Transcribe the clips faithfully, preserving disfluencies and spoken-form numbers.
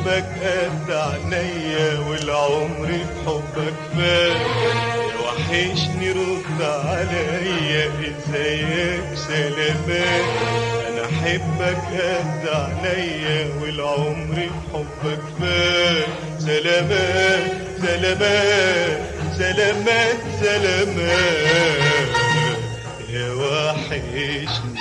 حبك قد عينيا والعمر بحبك فات. وحشني رد عليا ازيك سلامات. انا احبك قد عينيا والعمر بحبك فات. سلامات سلامات سلامات سلامات يا وحشني.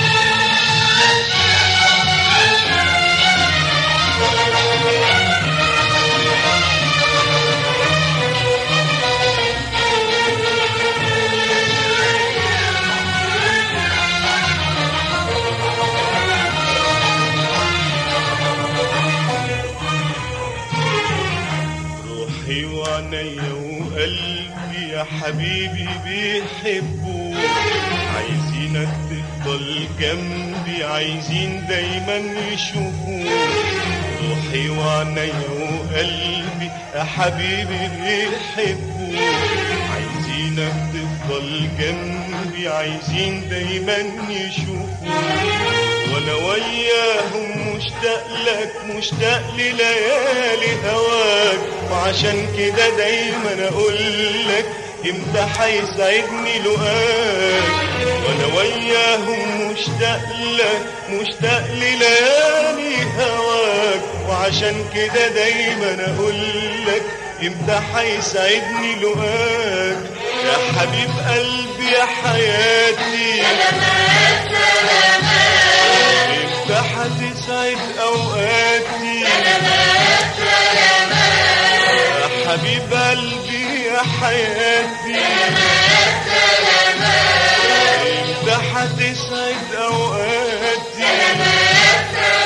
روحي وعينيا وقلبي يا حبيبي بيحبوك. عايزينك تفضل جنبي، عايزين دايما يشوفوك. روحي وعينيا وقلبي يا حبيبي بيحبوك. عايزينك تفضل جنبي، عايزين دايما يشوفوك. وانا وياهم مشتاق لك، مشتاق لليالي هواك. وعشان كده دايما اقول لك امتى حيسعدني لقاك. وانا وياهم مشتاق لك، مشتاق لليالي هواك. وعشان كده دايما اقول لك امتى حيسعدني لقاك. يا حبيب قلبي يا حياتي سلامات سلامات امتى حتسعد اوقاتي. سلامات سلامات يا حبيب قلبي يا حياتي سلامات سلامات امتى حتسعد اوقاتي. سلامات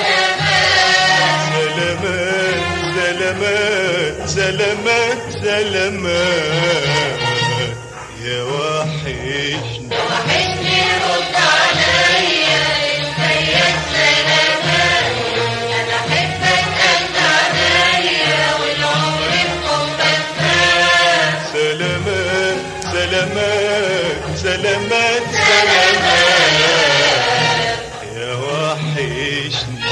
سلامات سلامات سلامات يا وحشني. وحشني رد عليا ازيك سلامات. انا احبك قد عينيا والعمر بحبك فات. سلامات سلامات سلامات سلامات يا وحشني.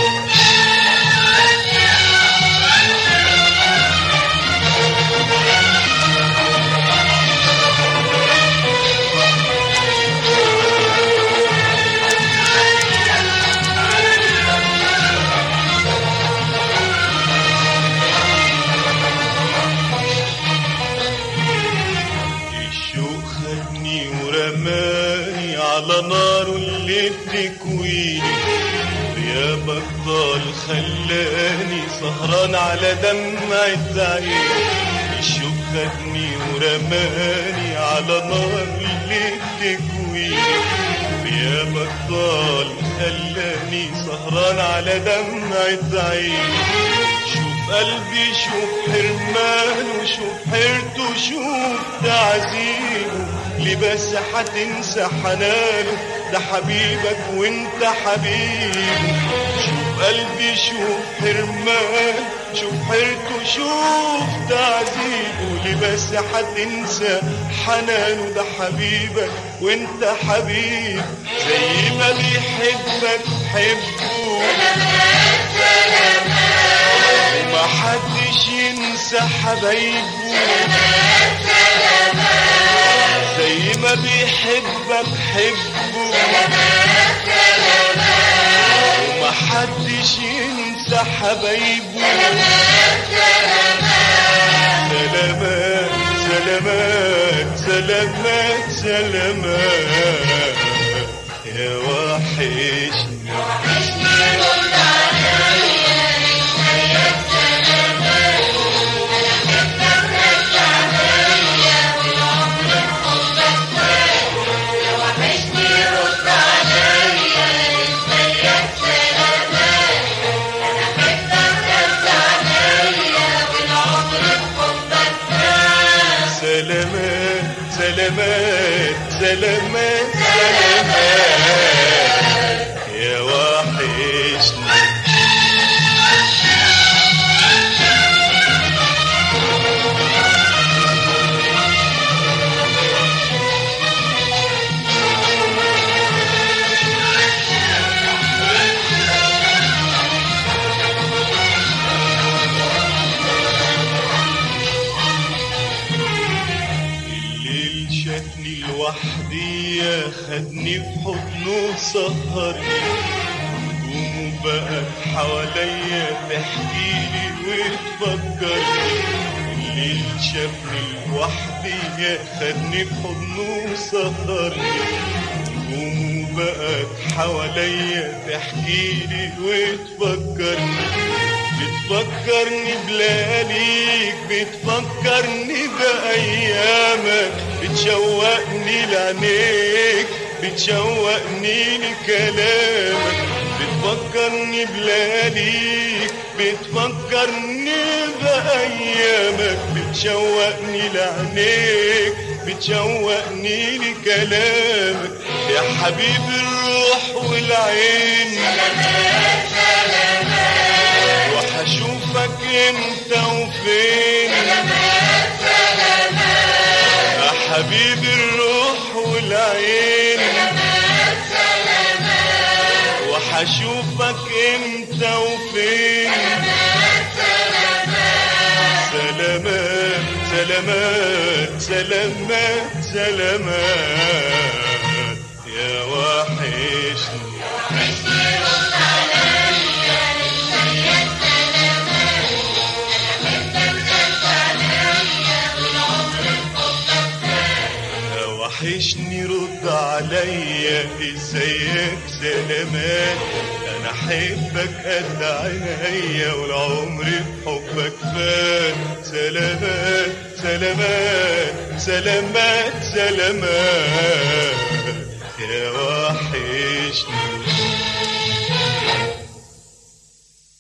الشوق خدني ورماني على نار اللي بتكويني. غيابك طال خلاني سهران على دمعة عيني. الشوق خدني ورماني على نار اللي بتكويني. غيابك طال خلاني سهران على دمعة عيني. شوف قلبي شوف حرمانه، شوف حيرته شوف تعذيبه. ليه بس حتنسى حنانه، ده حبيبك وانت حبيبه. شوف قلبي شوف حرمانه، شوف حيرته شوف تعذيبه. ليه بس حتنسى حنانه، ده حبيبك وانت حبيب. زي ما بيحبك حبه سلامات سلامات وما حدش ينسى حبايبه. سلامات سلامات زي ما بيحبك حبه سلامات سلامات وما حدش ينسى حبايبه. سلامات سلامات سلامات سلامات سلامات يا وحشني. وحشني رد عليا ازيك سلامات. انا احبك قد عينيا والعمر بحبك فات. وحشني رد عليا ازيك سلامات. انا احبك قد عينيا والعمر بحبك فات. سلامات سلامات سلامات سلامات يا وحشني. لوحدي خدني في حضنه سهرني، نجومه بقت حواليا تحكيلي وتفكرني، الليل شافني لوحدي خدني في حضنه سهرني، نجومه بقت حواليا تحكيلي وتفكرني، بتفكرني بلياليك، بتفكرني بأيامك، بتشوقني لعينيك، بتشوقني لكلامك، بتفكرني بلياليك، بتفكرني بأيامك، بتشوقني لعينيك، بتشوقني لكلامك، يا حبيب الروح والعين سلامات سلامات، وحشوفك امتى وفين، سلامات سلامات، يا حبيب الروح والعين سلامات سلامات، وحشوفك امتى وفين، سلامات سلامات سلامات سلامات سلامات يا وحشني. وحشني رد عليا ازيك سلامات، انا بحبك خاف عليا والعمر بحبك فات. يا وحشني رد عليا ازيك سلامات، انا احبك قد عينيا والعمر بحبك فات، سلامات سلامات سلامات سلامات